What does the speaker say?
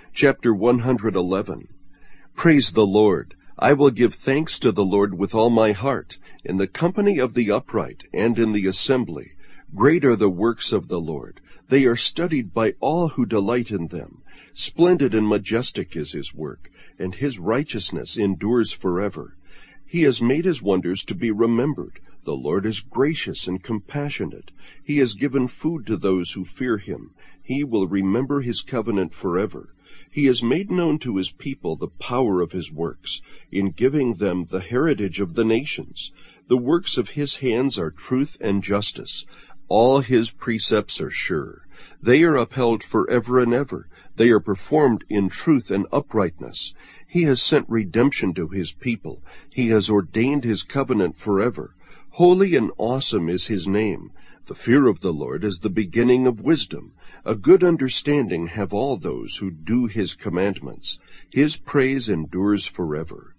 Chapter 111. Praise the Lord. I will give thanks to the Lord with all my heart, in the company of the upright, and in the assembly. Great are the works of the Lord. They are studied by all who delight in them. Splendid and majestic is his work, and his righteousness endures forever. He has made his wonders to be remembered. The Lord is gracious and compassionate. He has given food to those who fear him. He will remember his covenant forever. He has made known to his people the power of his works, in giving them the heritage of the nations. The works of his hands are truth and justice. All his precepts are sure. They are upheld forever and ever. They are performed in truth and uprightness. He has sent redemption to his people. He has ordained his covenant forever. Holy and awesome is his name. The fear of the Lord is the beginning of wisdom. A good understanding have all those who do his commandments. His praise endures forever.